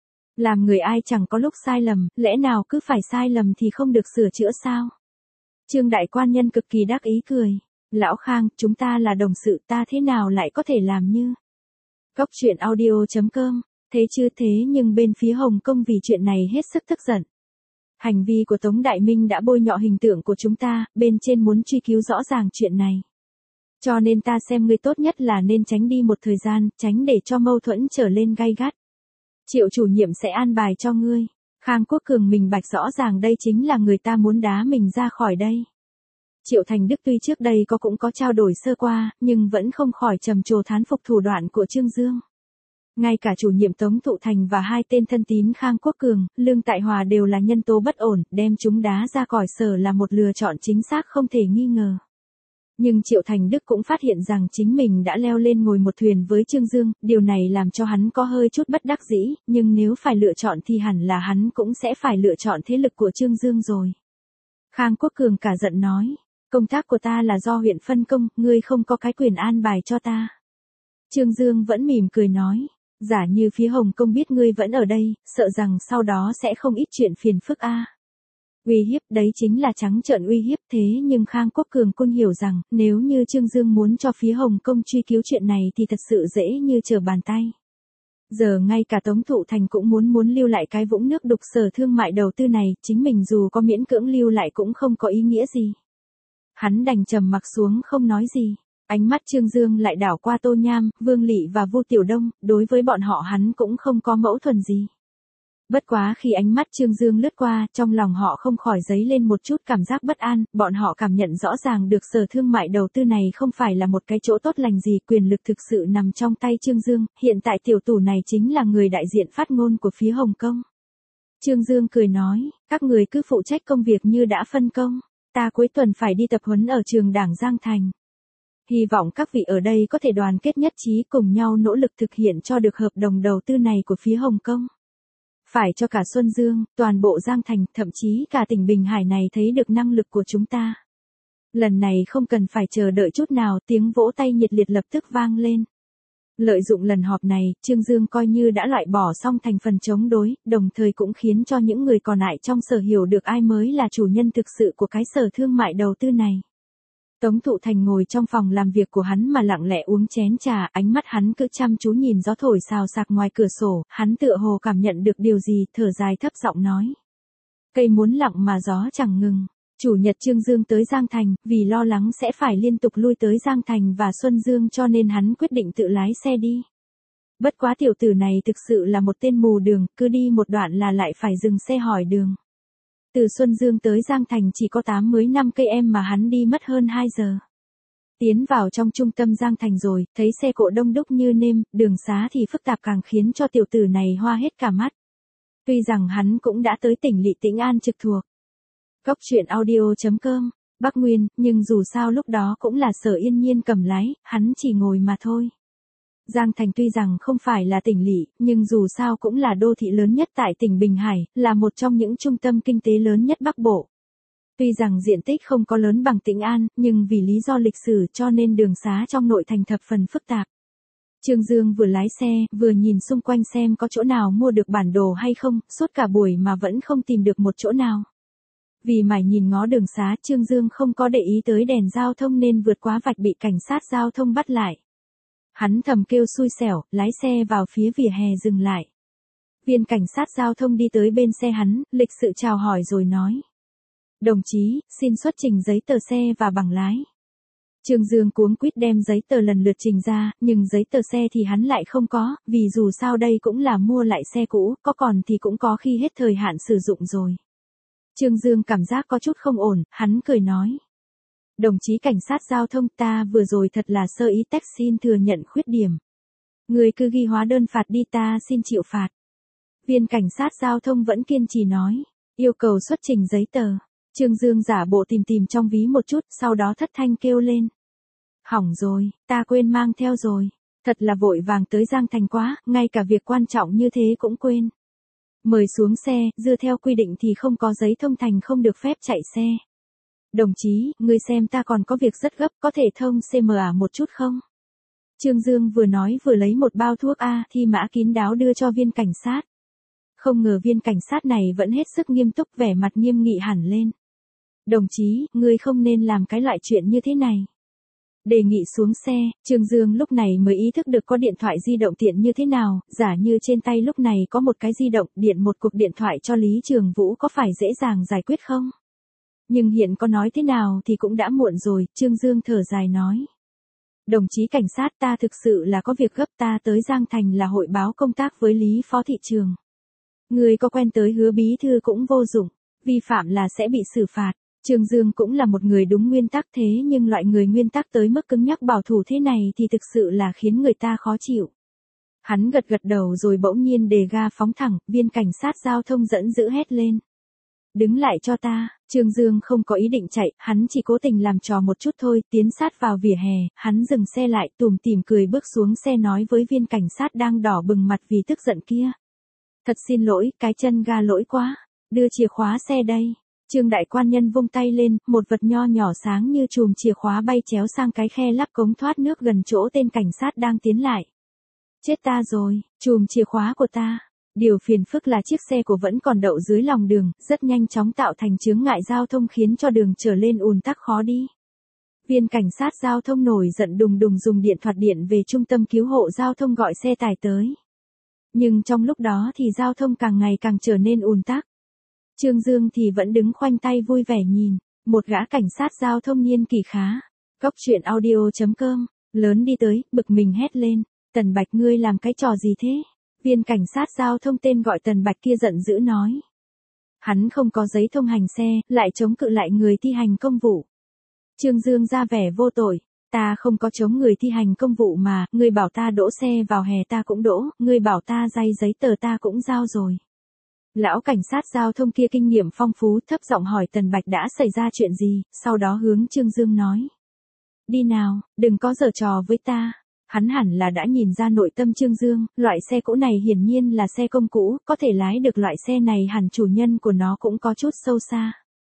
Làm người ai chẳng có lúc sai lầm, lẽ nào cứ phải sai lầm thì không được sửa chữa sao? Trương Đại Quan Nhân cực kỳ đắc ý cười. Lão Khang, chúng ta là đồng sự, ta thế nào lại có thể làm như. Cóc truyện audio.com, thế chưa thế nhưng bên phía Hồng Kông vì chuyện này hết sức tức giận. Hành vi của Tống Đại Minh đã bôi nhọ hình tượng của chúng ta, bên trên muốn truy cứu rõ ràng chuyện này. Cho nên ta xem ngươi tốt nhất là nên tránh đi một thời gian, tránh để cho mâu thuẫn trở lên gay gắt. Triệu chủ nhiệm sẽ an bài cho ngươi. Khang Quốc Cường mình bạch rõ ràng đây chính là người ta muốn đá mình ra khỏi đây. Triệu Thành Đức tuy trước đây cũng có trao đổi sơ qua, nhưng vẫn không khỏi trầm trồ thán phục thủ đoạn của Trương Dương. Ngay cả chủ nhiệm Tống Thụ Thành và hai tên thân tín Khang Quốc Cường, Lương Tại Hòa đều là nhân tố bất ổn, đem chúng đá ra khỏi sở là một lựa chọn chính xác không thể nghi ngờ. Nhưng Triệu Thành Đức cũng phát hiện rằng chính mình đã leo lên ngồi một thuyền với Trương Dương, điều này làm cho hắn có hơi chút bất đắc dĩ, nhưng nếu phải lựa chọn thì hẳn là hắn cũng sẽ phải lựa chọn thế lực của Trương Dương rồi. Khang Quốc Cường cả giận nói. Công tác của ta là do huyện phân công, ngươi không có cái quyền an bài cho ta. Trương Dương vẫn mỉm cười nói. Giả như phía Hồng Kông biết ngươi vẫn ở đây, sợ rằng sau đó sẽ không ít chuyện phiền phức a. Uy hiếp đấy chính là trắng trợn uy hiếp thế nhưng Khang Quốc Cường Côn hiểu rằng, nếu như Trương Dương muốn cho phía Hồng Kông truy cứu chuyện này thì thật sự dễ như trở bàn tay. Giờ ngay cả Tống Thụ Thành cũng muốn lưu lại cái vũng nước đục Sở Thương Mại Đầu Tư này, chính mình dù có miễn cưỡng lưu lại cũng không có ý nghĩa gì. Hắn đành trầm mặc xuống không nói gì. Ánh mắt Trương Dương lại đảo qua Tô Nham, Vương Lị và Vu Tiểu Đông, đối với bọn họ hắn cũng không có mẫu thuần gì. Bất quá khi ánh mắt Trương Dương lướt qua, trong lòng họ không khỏi dấy lên một chút cảm giác bất an, bọn họ cảm nhận rõ ràng được Sở Thương Mại Đầu Tư này không phải là một cái chỗ tốt lành gì, quyền lực thực sự nằm trong tay Trương Dương, hiện tại tiểu tủ này chính là người đại diện phát ngôn của phía Hồng Kông. Trương Dương cười nói, các người cứ phụ trách công việc như đã phân công, ta cuối tuần phải đi tập huấn ở trường Đảng Giang Thành. Hy vọng các vị ở đây có thể đoàn kết nhất trí cùng nhau nỗ lực thực hiện cho được hợp đồng đầu tư này của phía Hồng Kông. Phải cho cả Xuân Dương, toàn bộ Giang Thành, thậm chí cả tỉnh Bình Hải này thấy được năng lực của chúng ta. Lần này không cần phải chờ đợi chút nào, tiếng vỗ tay nhiệt liệt lập tức vang lên. Lợi dụng lần họp này, Trương Dương coi như đã loại bỏ xong thành phần chống đối, đồng thời cũng khiến cho những người còn lại trong sở hiểu được ai mới là chủ nhân thực sự của cái Sở Thương Mại Đầu Tư này. Tống Thụ Thành ngồi trong phòng làm việc của hắn mà lặng lẽ uống chén trà, ánh mắt hắn cứ chăm chú nhìn gió thổi xào xạc ngoài cửa sổ, hắn tựa hồ cảm nhận được điều gì, thở dài thấp giọng nói. Cây muốn lặng mà gió chẳng ngừng. Chủ nhật Trương Dương tới Giang Thành, vì lo lắng sẽ phải liên tục lui tới Giang Thành và Xuân Dương cho nên hắn quyết định tự lái xe đi. Bất quá tiểu tử này thực sự là một tên mù đường, cứ đi một đoạn là lại phải dừng xe hỏi đường. Từ Xuân Dương tới Giang Thành chỉ có 85 cây mà hắn đi mất hơn 2 giờ. Tiến vào trong trung tâm Giang Thành rồi, thấy xe cộ đông đúc như nêm, đường xá thì phức tạp càng khiến cho tiểu tử này hoa hết cả mắt. Tuy rằng hắn cũng đã tới tỉnh Lỵ Tĩnh An trực thuộc Cốc truyện audio.com, Bắc Nguyên, nhưng dù sao lúc đó cũng là Sở Yên Nhiên cầm lái, hắn chỉ ngồi mà thôi. Giang Thành tuy rằng không phải là tỉnh lỵ, nhưng dù sao cũng là đô thị lớn nhất tại tỉnh Bình Hải, là một trong những trung tâm kinh tế lớn nhất Bắc Bộ. Tuy rằng diện tích không có lớn bằng Tĩnh An, nhưng vì lý do lịch sử cho nên đường xá trong nội thành thập phần phức tạp. Trương Dương vừa lái xe, vừa nhìn xung quanh xem có chỗ nào mua được bản đồ hay không, suốt cả buổi mà vẫn không tìm được một chỗ nào. Vì mải nhìn ngó đường xá, Trương Dương không có để ý tới đèn giao thông nên vượt quá vạch bị cảnh sát giao thông bắt lại. Hắn thầm kêu xui xẻo, lái xe vào phía vỉa hè dừng lại. Viên cảnh sát giao thông đi tới bên xe hắn, lịch sự chào hỏi rồi nói. Đồng chí, xin xuất trình giấy tờ xe và bằng lái. Trương Dương cuống quýt đem giấy tờ lần lượt trình ra, nhưng giấy tờ xe thì hắn lại không có, vì dù sao đây cũng là mua lại xe cũ, có còn thì cũng có khi hết thời hạn sử dụng rồi. Trương Dương cảm giác có chút không ổn, hắn cười nói. Đồng chí cảnh sát giao thông, ta vừa rồi thật là sơ ý tách, xin thừa nhận khuyết điểm. Người cứ ghi hóa đơn phạt đi, ta xin chịu phạt. Viên cảnh sát giao thông vẫn kiên trì nói, yêu cầu xuất trình giấy tờ. Trương Dương giả bộ tìm trong ví một chút, sau đó thất thanh kêu lên. Hỏng rồi, ta quên mang theo rồi. Thật là vội vàng tới Giang Thành quá, ngay cả việc quan trọng như thế cũng quên. Mời xuống xe, dựa theo quy định thì không có giấy thông thành không được phép chạy xe. Đồng chí, ngươi xem ta còn có việc rất gấp, có thể thông CMA một chút không? Trương Dương vừa nói vừa lấy một bao thuốc A thi mã kín đáo đưa cho viên cảnh sát. Không ngờ viên cảnh sát này vẫn hết sức nghiêm túc, vẻ mặt nghiêm nghị hẳn lên. Đồng chí, ngươi không nên làm cái loại chuyện như thế này. Đề nghị xuống xe, Trương Dương lúc này mới ý thức được có điện thoại di động tiện như thế nào, giả như trên tay lúc này có một cái di động, điện một cuộc điện thoại cho Lý Trường Vũ có phải dễ dàng giải quyết không? Nhưng hiện có nói thế nào thì cũng đã muộn rồi, Trương Dương thở dài nói. Đồng chí cảnh sát, ta thực sự là có việc gấp, ta tới Giang Thành là hội báo công tác với Lý Phó Thị Trường. Người có quen tới Hứa Bí Thư cũng vô dụng, vi phạm là sẽ bị xử phạt. Trương Dương cũng là một người đúng nguyên tắc thế nhưng loại người nguyên tắc tới mức cứng nhắc bảo thủ thế này thì thực sự là khiến người ta khó chịu. Hắn gật đầu rồi bỗng nhiên đề ga phóng thẳng, viên cảnh sát giao thông giận dữ hét lên. Đứng lại cho ta, Trương Dương không có ý định chạy, hắn chỉ cố tình làm trò một chút thôi, tiến sát vào vỉa hè, hắn dừng xe lại, tủm tỉm cười bước xuống xe nói với viên cảnh sát đang đỏ bừng mặt vì tức giận kia. Thật xin lỗi, cái chân ga lỗi quá, đưa chìa khóa xe đây. Trương đại quan nhân vung tay lên, một vật nho nhỏ sáng như chùm chìa khóa bay chéo sang cái khe lắp cống thoát nước gần chỗ tên cảnh sát đang tiến lại. Chết ta rồi, chùm chìa khóa của ta. Điều phiền phức là chiếc xe của vẫn còn đậu dưới lòng đường, rất nhanh chóng tạo thành chướng ngại giao thông khiến cho đường trở lên ùn tắc khó đi. Viên cảnh sát giao thông nổi giận đùng đùng dùng điện thoại điện về trung tâm cứu hộ giao thông gọi xe tải tới. Nhưng trong lúc đó thì giao thông càng ngày càng trở nên ùn tắc. Trương Dương thì vẫn đứng khoanh tay vui vẻ nhìn, một gã cảnh sát giao thông niên kỷ khá. Cóc truyện audio.com, lớn đi tới, bực mình hét lên, Tần Bạch ngươi làm cái trò gì thế? Viên cảnh sát giao thông tên gọi Tần Bạch kia giận dữ nói. Hắn không có giấy thông hành xe, lại chống cự lại người thi hành công vụ. Trương Dương ra vẻ vô tội, ta không có chống người thi hành công vụ mà, ngươi bảo ta đỗ xe vào hè ta cũng đỗ, ngươi bảo ta dây giấy tờ ta cũng giao rồi. Lão cảnh sát giao thông kia kinh nghiệm phong phú thấp giọng hỏi Tần Bạch đã xảy ra chuyện gì, sau đó hướng Trương Dương nói. Đi nào, đừng có giở trò với ta. Hắn hẳn là đã nhìn ra nội tâm Trương Dương, loại xe cũ này hiển nhiên là xe công cũ, có thể lái được loại xe này hẳn chủ nhân của nó cũng có chút sâu xa.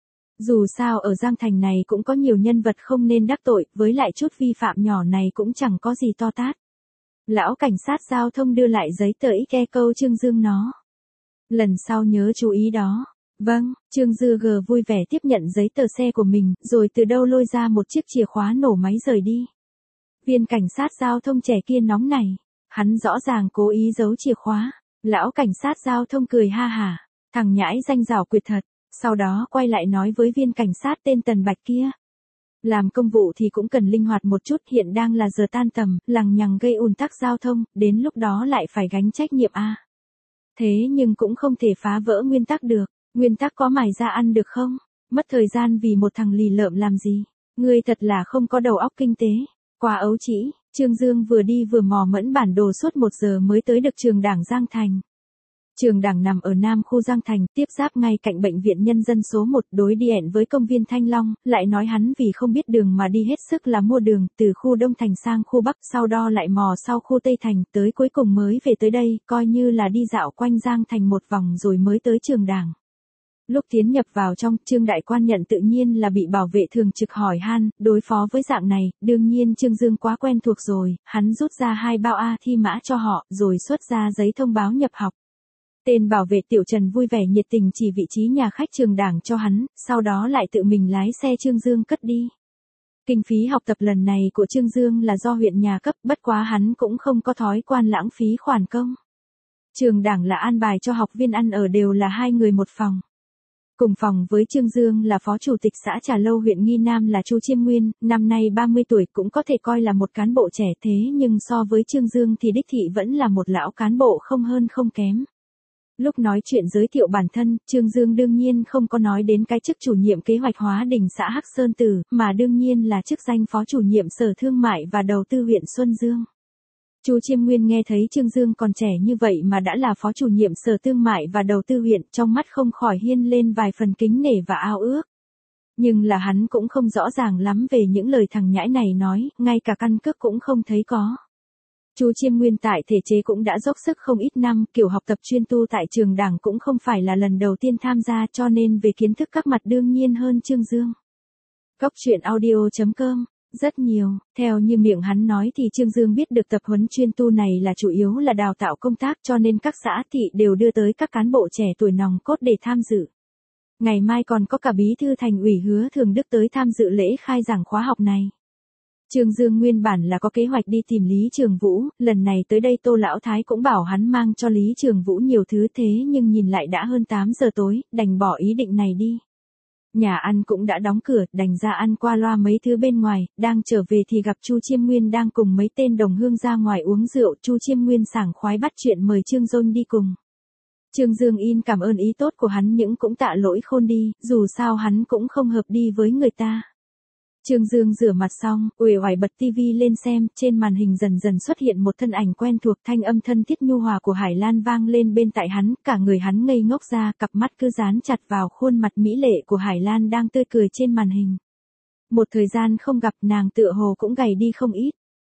Dù sao ở Giang Thành này cũng có nhiều nhân vật không nên đắc tội, với lại chút vi phạm nhỏ này cũng chẳng có gì to tát. Lão cảnh sát giao thông đưa lại giấy tờ ke câu Trương Dương nó. Lần sau nhớ chú ý đó. Vâng, Trương Dương vui vẻ tiếp nhận giấy tờ xe của mình, rồi từ đâu lôi ra một chiếc chìa khóa nổ máy rời đi. Viên cảnh sát giao thông trẻ kia nóng này, hắn rõ ràng cố ý giấu chìa khóa. Lão cảnh sát giao thông cười ha hả, thằng nhãi danh giảo quyệt thật, sau đó quay lại nói với viên cảnh sát tên Tần Bạch kia. Làm công vụ thì cũng cần linh hoạt một chút, hiện đang là giờ tan tầm, lằng nhằng gây ùn tắc giao thông, đến lúc đó lại phải gánh trách nhiệm a. Thế nhưng cũng không thể phá vỡ nguyên tắc được, nguyên tắc có mài ra ăn được không? Mất thời gian vì một thằng lì lợm làm gì? Ngươi thật là không có đầu óc kinh tế. Quá ấu trĩ, Trương Dương vừa đi vừa mò mẫm bản đồ suốt 1 giờ mới tới được trường Đảng Giang Thành. Trường Đảng nằm ở Nam khu Giang Thành, tiếp giáp ngay cạnh bệnh viện nhân dân số 1, đối điện với công viên Thanh Long, lại nói hắn vì không biết đường mà đi hết sức là mua đường, từ khu Đông Thành sang khu Bắc, sau đó lại mò sau khu Tây Thành, tới cuối cùng mới về tới đây, coi như là đi dạo quanh Giang Thành một vòng rồi mới tới trường Đảng. Lúc tiến nhập vào trong, Trương đại quan nhận tự nhiên là bị bảo vệ thường trực hỏi han, đối phó với dạng này, đương nhiên Trương Dương quá quen thuộc rồi, hắn rút ra 2 bao A thi mã cho họ, rồi xuất ra giấy thông báo nhập học. Tên bảo vệ Tiểu Trần vui vẻ nhiệt tình chỉ vị trí nhà khách trường Đảng cho hắn, sau đó lại tự mình lái xe Trương Dương cất đi. Kinh phí học tập lần này của Trương Dương là do huyện nhà cấp, bất quá hắn cũng không có thói quen lãng phí khoản công. Trường Đảng là an bài cho học viên ăn ở đều là 2 người một phòng. Cùng phòng với Trương Dương là Phó Chủ tịch xã Trà Lâu huyện Nghi Nam là Chu Chiêm Nguyên, năm nay 30 tuổi cũng có thể coi là một cán bộ trẻ thế nhưng so với Trương Dương thì đích thị vẫn là một lão cán bộ không hơn không kém. Lúc nói chuyện giới thiệu bản thân, Trương Dương đương nhiên không có nói đến cái chức chủ nhiệm kế hoạch hóa đình xã Hắc Sơn Tử, mà đương nhiên là chức danh Phó Chủ nhiệm Sở Thương mại và Đầu tư huyện Xuân Dương. Chu Chiêm Nguyên nghe thấy Trương Dương còn trẻ như vậy mà đã là Phó Chủ nhiệm Sở Thương mại và Đầu tư huyện, trong mắt không khỏi hiên lên vài phần kính nể và ao ước. Nhưng là hắn cũng không rõ ràng lắm về những lời thằng nhãi này nói, ngay cả căn cước cũng không thấy có. Chu Chiêm Nguyên tại thể chế cũng đã dốc sức không ít năm, kiểu học tập chuyên tu tại trường Đảng cũng không phải là lần đầu tiên tham gia cho nên về kiến thức các mặt đương nhiên hơn Trương Dương. Cóc truyện audio.com, rất nhiều, theo như miệng hắn nói thì Trương Dương biết được tập huấn chuyên tu này là chủ yếu là đào tạo công tác cho nên các xã thị đều đưa tới các cán bộ trẻ tuổi nòng cốt để tham dự. Ngày mai còn có cả bí thư thành ủy Hứa Thường Đức tới tham dự lễ khai giảng khóa học này. Trương Dương nguyên bản là có kế hoạch đi tìm Lý Trường Vũ, lần này tới đây Tô Lão Thái cũng bảo hắn mang cho Lý Trường Vũ nhiều thứ thế nhưng nhìn lại đã hơn 8 giờ tối, đành bỏ ý định này đi. Nhà ăn cũng đã đóng cửa, đành ra ăn qua loa mấy thứ bên ngoài, đang trở về thì gặp Chu Chiêm Nguyên đang cùng mấy tên đồng hương ra ngoài uống rượu, Chu Chiêm Nguyên sảng khoái bắt chuyện mời Trương Dương đi cùng. Trương Dương in cảm ơn ý tốt của hắn nhưng cũng tạ lỗi khôn đi, dù sao hắn cũng không hợp đi với người ta. Trương Dương rửa mặt xong, uể oải bật tivi lên xem, trên màn hình dần dần xuất hiện một thân ảnh quen thuộc, thanh âm thân thiết nhu hòa của Hải Lan vang lên bên tai hắn, cả người hắn ngây ngốc ra, cặp mắt cứ dán chặt vào khuôn mặt mỹ lệ của Hải Lan đang tươi cười trên màn hình. Một thời gian không gặp nàng tựa hồ cũng gầy đi không ít.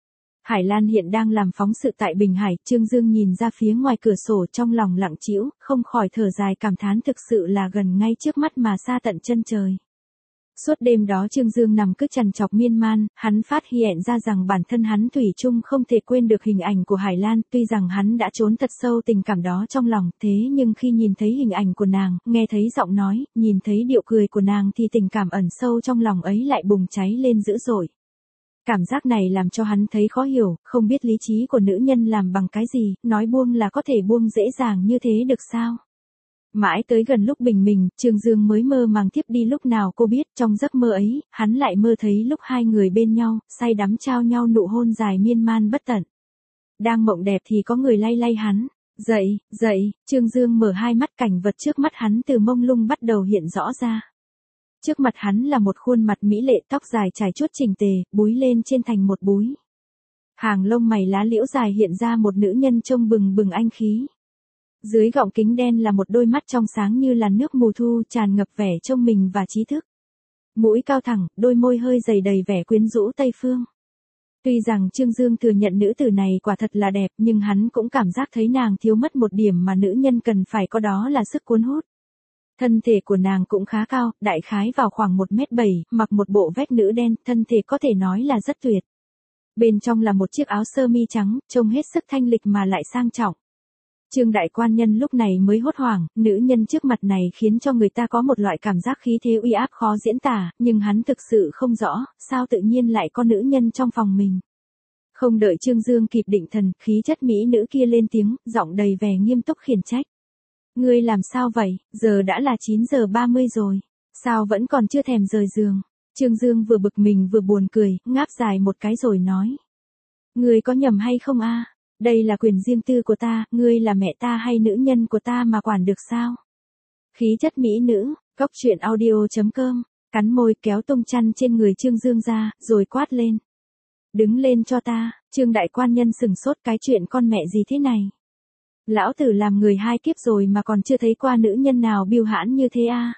Hải Lan hiện đang làm phóng sự tại Bình Hải, Trương Dương nhìn ra phía ngoài cửa sổ trong lòng lặng trĩu, không khỏi thở dài cảm thán thực sự là gần ngay trước mắt mà xa tận chân trời. Suốt đêm đó Trương Dương nằm cứ trằn trọc miên man, hắn phát hiện ra rằng bản thân hắn thủy chung không thể quên được hình ảnh của Hải Lan, tuy rằng hắn đã trốn thật sâu tình cảm đó trong lòng, thế nhưng khi nhìn thấy hình ảnh của nàng, nghe thấy giọng nói, nhìn thấy điệu cười của nàng thì tình cảm ẩn sâu trong lòng ấy lại bùng cháy lên dữ dội. Cảm giác này làm cho hắn thấy khó hiểu, không biết lý trí của nữ nhân làm bằng cái gì, nói buông là có thể buông dễ dàng như thế được sao? Mãi tới gần lúc bình minh, Trương Dương mới mơ màng thiếp đi lúc nào cô biết, trong giấc mơ ấy, hắn lại mơ thấy lúc hai người bên nhau, say đắm trao nhau nụ hôn dài miên man bất tận. Đang mộng đẹp thì có người lay lay hắn. Dậy, dậy, Trương Dương mở hai mắt, cảnh vật trước mắt hắn từ mông lung bắt đầu hiện rõ ra. Trước mặt hắn là một khuôn mặt mỹ lệ, tóc dài trải chuốt chỉnh tề, búi lên trên thành một búi. Hàng lông mày lá liễu dài hiện ra một nữ nhân trông bừng bừng anh khí. Dưới gọng kính đen là một đôi mắt trong sáng như làn nước mùa thu tràn ngập vẻ trông mình và trí thức. Mũi cao thẳng, đôi môi hơi dày đầy vẻ quyến rũ Tây phương. Tuy rằng Trương Dương thừa nhận nữ tử này quả thật là đẹp nhưng hắn cũng cảm giác thấy nàng thiếu mất một điểm mà nữ nhân cần phải có, đó là sức cuốn hút. Thân thể của nàng cũng khá cao, đại khái vào khoảng 1m7, mặc một bộ vest nữ đen, thân thể có thể nói là rất tuyệt. Bên trong là một chiếc áo sơ mi trắng, trông hết sức thanh lịch mà lại sang trọng. Trương đại quan nhân lúc này mới hốt hoảng, nữ nhân trước mặt này khiến cho người ta có một loại cảm giác khí thế uy áp khó diễn tả, nhưng hắn thực sự không rõ, sao tự nhiên lại có nữ nhân trong phòng mình. Không đợi Trương Dương kịp định thần, khí chất mỹ nữ kia lên tiếng, giọng đầy vẻ nghiêm túc khiển trách. Ngươi làm sao vậy, giờ đã là 9:30 rồi, sao vẫn còn chưa thèm rời giường. Trương Dương vừa bực mình vừa buồn cười, ngáp dài một cái rồi nói. Ngươi có nhầm hay không a? Đây là quyền riêng tư của ta, ngươi là mẹ ta hay nữ nhân của ta mà quản được sao? Khí chất mỹ nữ, góc truyện audio.com, cắn môi kéo tung chăn trên người Trương Dương ra, rồi quát lên. Đứng lên cho ta, Trương đại quan nhân sừng sốt, cái chuyện con mẹ gì thế này? Lão tử làm người 2 kiếp rồi mà còn chưa thấy qua nữ nhân nào biêu hãn như thế a.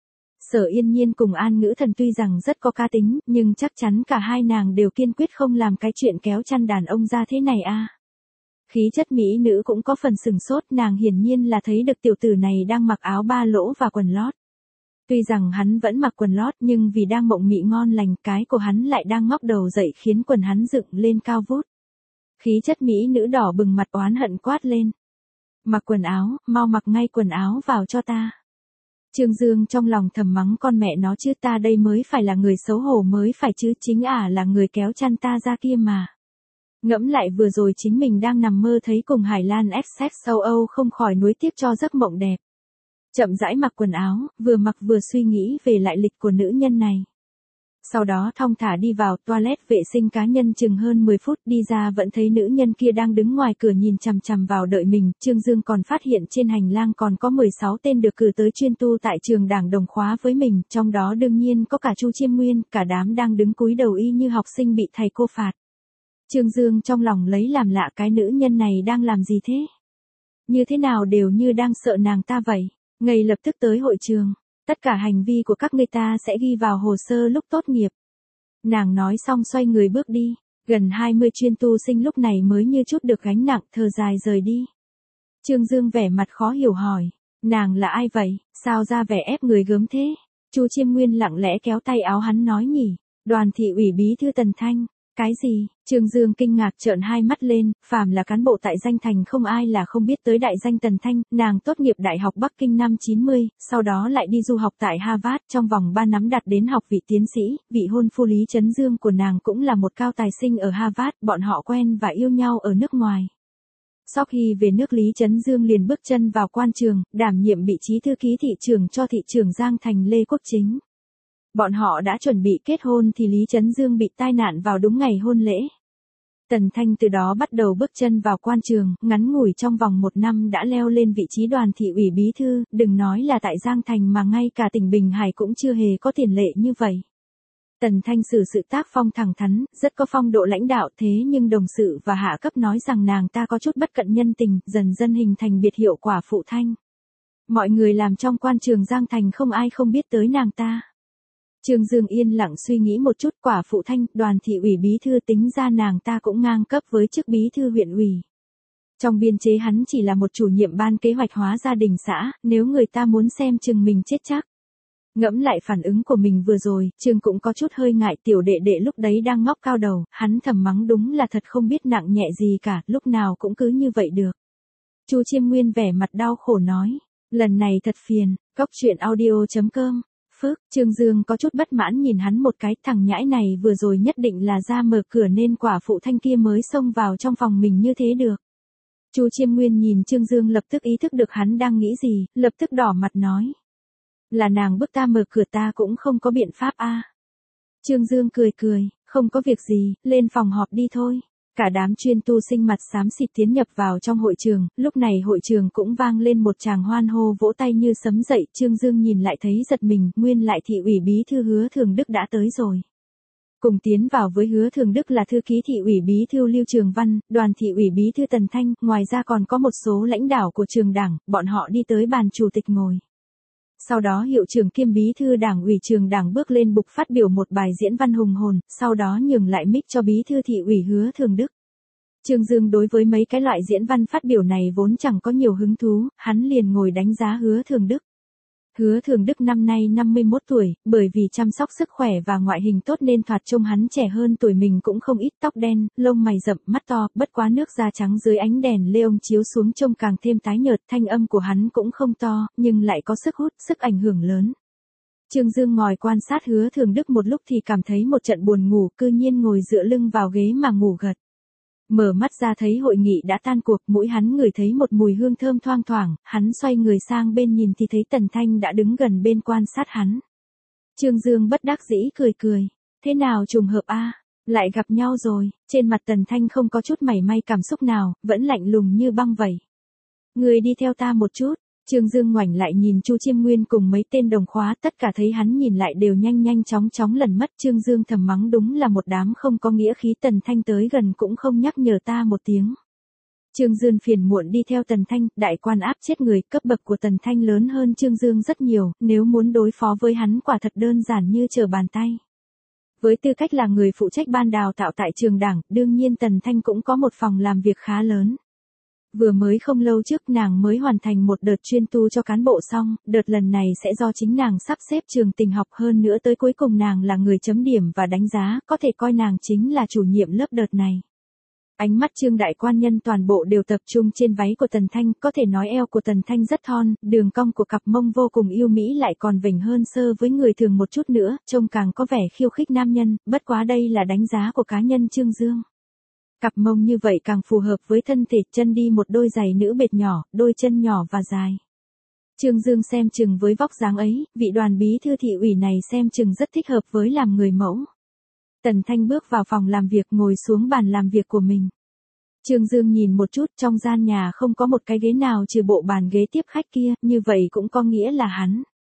Sở Yên Nhiên cùng An Ngữ Thần tuy rằng rất có cá tính, nhưng chắc chắn cả hai nàng đều kiên quyết không làm cái chuyện kéo chăn đàn ông ra thế này a. Khí chất mỹ nữ cũng có phần sừng sốt, nàng hiển nhiên là thấy được tiểu tử này đang mặc áo ba lỗ và quần lót. Tuy rằng hắn vẫn mặc quần lót nhưng vì đang mộng mị ngon lành, cái của hắn lại đang ngóc đầu dậy khiến quần hắn dựng lên cao vút. Khí chất mỹ nữ đỏ bừng mặt oán hận quát lên. Mặc quần áo, mau mặc ngay quần áo vào cho ta. Trương Dương trong lòng thầm mắng con mẹ nó chứ, ta đây mới phải là người xấu hổ mới phải chứ, chính là người kéo chăn ta ra kia mà. Ngẫm lại vừa rồi chính mình đang nằm mơ thấy cùng Hải Lan XXOO, không khỏi nuối tiếc cho giấc mộng đẹp. Chậm rãi mặc quần áo, vừa mặc vừa suy nghĩ về lại lịch của nữ nhân này. Sau đó thong thả đi vào toilet vệ sinh cá nhân chừng hơn 10 phút, đi ra vẫn thấy nữ nhân kia đang đứng ngoài cửa nhìn chằm chằm vào đợi mình. Trương Dương còn phát hiện trên hành lang còn có 16 tên được cử tới chuyên tu tại trường đảng đồng khóa với mình, trong đó đương nhiên có cả Chu Chiêm Nguyên, cả đám đang đứng cúi đầu y như học sinh bị thầy cô phạt. Trương Dương trong lòng lấy làm lạ, cái nữ nhân này đang làm gì thế? Như thế nào đều như đang sợ nàng ta vậy. Ngay lập tức tới hội trường. Tất cả hành vi của các ngươi ta sẽ ghi vào hồ sơ lúc tốt nghiệp. Nàng nói xong xoay người bước đi. Gần 20 chuyên tu sinh lúc này mới như chút được gánh nặng, thở dài rời đi. Trương Dương vẻ mặt khó hiểu hỏi. Nàng là ai vậy, sao ra vẻ ép người gớm thế? Chu Chiêm Nguyên lặng lẽ kéo tay áo hắn nói nhỉ. Đoàn thị ủy bí thư Tần Thanh. Cái gì? Trương Dương kinh ngạc trợn hai mắt lên, phàm là cán bộ tại danh thành không ai là không biết tới đại danh Tần Thanh, nàng tốt nghiệp Đại học Bắc Kinh năm 90, sau đó lại đi du học tại Harvard, trong vòng 3 năm đạt đến học vị tiến sĩ, vị hôn phu Lý Chấn Dương của nàng cũng là một cao tài sinh ở Harvard, bọn họ quen và yêu nhau ở nước ngoài. Sau khi về nước, Lý Chấn Dương liền bước chân vào quan trường, đảm nhiệm vị trí thư ký thị trường cho thị trường Giang Thành Lê Quốc Chính. Bọn họ đã chuẩn bị kết hôn thì Lý Chấn Dương bị tai nạn vào đúng ngày hôn lễ. Tần Thanh từ đó bắt đầu bước chân vào quan trường, ngắn ngủi trong vòng 1 năm đã leo lên vị trí đoàn thị ủy bí thư, đừng nói là tại Giang Thành mà ngay cả tỉnh Bình Hải cũng chưa hề có tiền lệ như vậy. Tần Thanh xử sự tác phong thẳng thắn, rất có phong độ lãnh đạo, thế nhưng đồng sự và hạ cấp nói rằng nàng ta có chút bất cận nhân tình, dần dần hình thành biệt hiệu quả phụ Thanh. Mọi người làm trong quan trường Giang Thành không ai không biết tới nàng ta. Trương Dương yên lặng suy nghĩ một chút, quả phụ Thanh, Đoàn thị ủy bí thư, tính ra nàng ta cũng ngang cấp với chức bí thư huyện ủy. Trong biên chế hắn chỉ là một chủ nhiệm ban kế hoạch hóa gia đình xã, nếu người ta muốn xem chừng mình chết chắc. Ngẫm lại phản ứng của mình vừa rồi, Trương cũng có chút hơi ngại, tiểu đệ đệ lúc đấy đang ngóc cao đầu, hắn thầm mắng đúng là thật không biết nặng nhẹ gì cả, lúc nào cũng cứ như vậy được. Chu Chiêm Nguyên vẻ mặt đau khổ nói, lần này thật phiền, coctruyện.audio.com. Phước, Trương Dương có chút bất mãn nhìn hắn một cái, thằng nhãi này vừa rồi nhất định là ra mở cửa nên quả phụ Thanh kia mới xông vào trong phòng mình như thế được. Chu Chiêm Nguyên nhìn Trương Dương lập tức ý thức được hắn đang nghĩ gì, lập tức đỏ mặt nói. Là nàng bức ta mở cửa, ta cũng không có biện pháp a. Trương Dương cười cười, không có việc gì, lên phòng họp đi thôi. Cả đám chuyên tu sinh mặt xám xịt tiến nhập vào trong hội trường, lúc này hội trường cũng vang lên một tràng hoan hô vỗ tay như sấm dậy, Trương Dương nhìn lại thấy giật mình, nguyên lại thị ủy bí thư Hứa Thường Đức đã tới rồi. Cùng tiến vào với Hứa Thường Đức là thư ký thị ủy bí thư Lưu Trường Văn, đoàn thị ủy bí thư Tần Thanh, ngoài ra còn có một số lãnh đạo của trường đảng, bọn họ đi tới bàn chủ tịch ngồi. Sau đó hiệu trưởng kiêm bí thư đảng ủy trường đảng bước lên bục phát biểu một bài diễn văn hùng hồn, sau đó nhường lại mic cho bí thư thị ủy Hứa Thường Đức. Trương Dương đối với mấy cái loại diễn văn phát biểu này vốn chẳng có nhiều hứng thú, hắn liền ngồi đánh giá Hứa Thường Đức. Hứa Thường Đức năm nay 51 tuổi, bởi vì chăm sóc sức khỏe và ngoại hình tốt nên thoạt trông hắn trẻ hơn tuổi mình cũng không ít, tóc đen, lông mày rậm, mắt to, bất quá nước da trắng dưới ánh đèn lê ông chiếu xuống trông càng thêm tái nhợt, thanh âm của hắn cũng không to, nhưng lại có sức hút, sức ảnh hưởng lớn. Trương Dương ngồi quan sát Hứa Thường Đức một lúc thì cảm thấy một trận buồn ngủ, cư nhiên ngồi dựa lưng vào ghế mà ngủ gật. Mở mắt ra thấy hội nghị đã tan cuộc, mũi hắn ngửi thấy một mùi hương thơm thoang thoảng, hắn xoay người sang bên nhìn thì thấy Tần Thanh đã đứng gần bên quan sát hắn. Trương Dương bất đắc dĩ cười cười, thế nào trùng hợp a, lại gặp nhau rồi, trên mặt Tần Thanh không có chút mảy may cảm xúc nào, vẫn lạnh lùng như băng vậy. Người đi theo ta một chút. Trương Dương ngoảnh lại nhìn Chu Chiêm Nguyên cùng mấy tên đồng khóa, tất cả thấy hắn nhìn lại đều nhanh chóng lần mất. Trương Dương thầm mắng đúng là một đám không có nghĩa khí. Tần Thanh tới gần cũng không nhắc nhở ta một tiếng. Trương Dương phiền muộn đi theo Tần Thanh, đại quan áp chết người, cấp bậc của Tần Thanh lớn hơn Trương Dương rất nhiều, nếu muốn đối phó với hắn quả thật đơn giản như trở bàn tay. Với tư cách là người phụ trách ban đào tạo tại trường đảng, đương nhiên Tần Thanh cũng có một phòng làm việc khá lớn. Vừa mới không lâu trước nàng mới hoàn thành một đợt chuyên tu cho cán bộ xong, đợt lần này sẽ do chính nàng sắp xếp trường tình học, hơn nữa tới cuối cùng nàng là người chấm điểm và đánh giá, có thể coi nàng chính là chủ nhiệm lớp đợt này. Ánh mắt Trương đại quan nhân toàn bộ đều tập trung trên váy của Tần Thanh, có thể nói eo của Tần Thanh rất thon, đường cong của cặp mông vô cùng yêu mỹ lại còn vểnh hơn sơ với người thường một chút nữa, trông càng có vẻ khiêu khích nam nhân, bất quá đây là đánh giá của cá nhân Trương Dương. Cặp mông như vậy càng phù hợp với thân thể, chân đi một đôi giày nữ bệt nhỏ, đôi chân nhỏ và dài. Trương Dương xem chừng với vóc dáng ấy, vị đoàn bí thư thị ủy này xem chừng rất thích hợp với làm người mẫu. Tần Thanh bước vào phòng làm việc, ngồi xuống bàn làm việc của mình. Trương Dương nhìn một chút, trong gian nhà không có một cái ghế nào trừ bộ bàn ghế tiếp khách kia, như vậy cũng có nghĩa là hắn.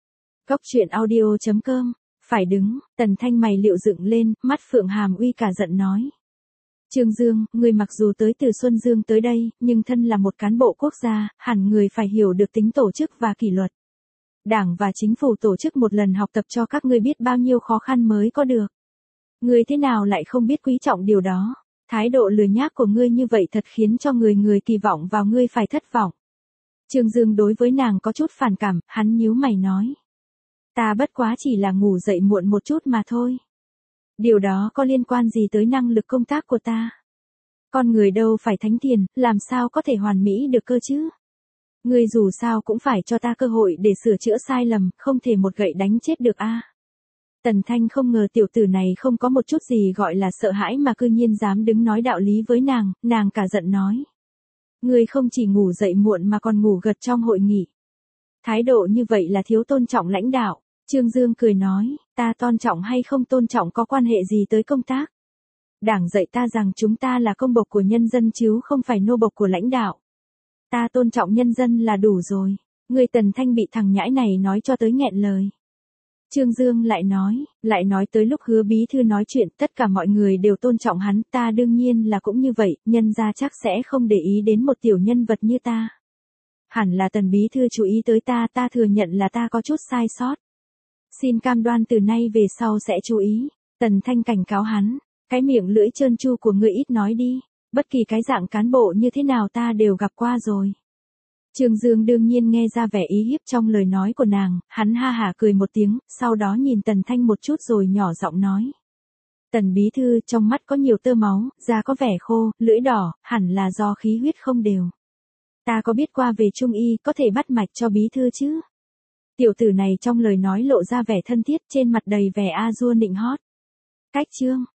Coctruyện.audio.com. Phải đứng, Tần Thanh mày liệu dựng lên, mắt phượng hàm uy cả giận nói. Trương Dương, người mặc dù tới từ Xuân Dương tới đây, nhưng thân là một cán bộ quốc gia, hẳn người phải hiểu được tính tổ chức và kỷ luật. Đảng và chính phủ tổ chức một lần học tập cho các ngươi biết bao nhiêu khó khăn mới có được. Người thế nào lại không biết quý trọng điều đó? Thái độ lười nhác của ngươi như vậy thật khiến cho người kỳ vọng vào ngươi phải thất vọng. Trương Dương đối với nàng có chút phản cảm, hắn nhíu mày nói. Ta bất quá chỉ là ngủ dậy muộn một chút mà thôi. Điều đó có liên quan gì tới năng lực công tác của ta? Con người đâu phải thánh tiền, làm sao có thể hoàn mỹ được cơ chứ? Ngươi dù sao cũng phải cho ta cơ hội để sửa chữa sai lầm, không thể một gậy đánh chết được a. Tần Thanh không ngờ tiểu tử này không có một chút gì gọi là sợ hãi mà cư nhiên dám đứng nói đạo lý với nàng cả giận nói. Ngươi không chỉ ngủ dậy muộn mà còn ngủ gật trong hội nghị. Thái độ như vậy là thiếu tôn trọng lãnh đạo. Trương Dương cười nói, ta tôn trọng hay không tôn trọng có quan hệ gì tới công tác. Đảng dạy ta rằng chúng ta là công bộc của nhân dân chứ không phải nô bộc của lãnh đạo. Ta tôn trọng nhân dân là đủ rồi. Người Tần Thanh bị thằng nhãi này nói cho tới nghẹn lời. Trương Dương lại nói tới lúc Hứa bí thư nói chuyện, tất cả mọi người đều tôn trọng hắn, ta đương nhiên là cũng như vậy, nhân ra chắc sẽ không để ý đến một tiểu nhân vật như ta. Hẳn là Tần bí thư chú ý tới ta thừa nhận là ta có chút sai sót. Xin cam đoan từ nay về sau sẽ chú ý. Tần Thanh cảnh cáo hắn, cái miệng lưỡi trơn tru của ngươi ít nói đi, bất kỳ cái dạng cán bộ như thế nào ta đều gặp qua rồi. Trương Dương đương nhiên nghe ra vẻ ý hiếp trong lời nói của nàng, hắn ha hả cười một tiếng, sau đó nhìn Tần Thanh một chút rồi nhỏ giọng nói. Tần bí thư trong mắt có nhiều tơ máu, da có vẻ khô, lưỡi đỏ, hẳn là do khí huyết không đều. Ta có biết qua về trung y, có thể bắt mạch cho bí thư chứ? Tiểu tử này trong lời nói lộ ra vẻ thân thiết, trên mặt đầy vẻ a dua nịnh hót. Cách chương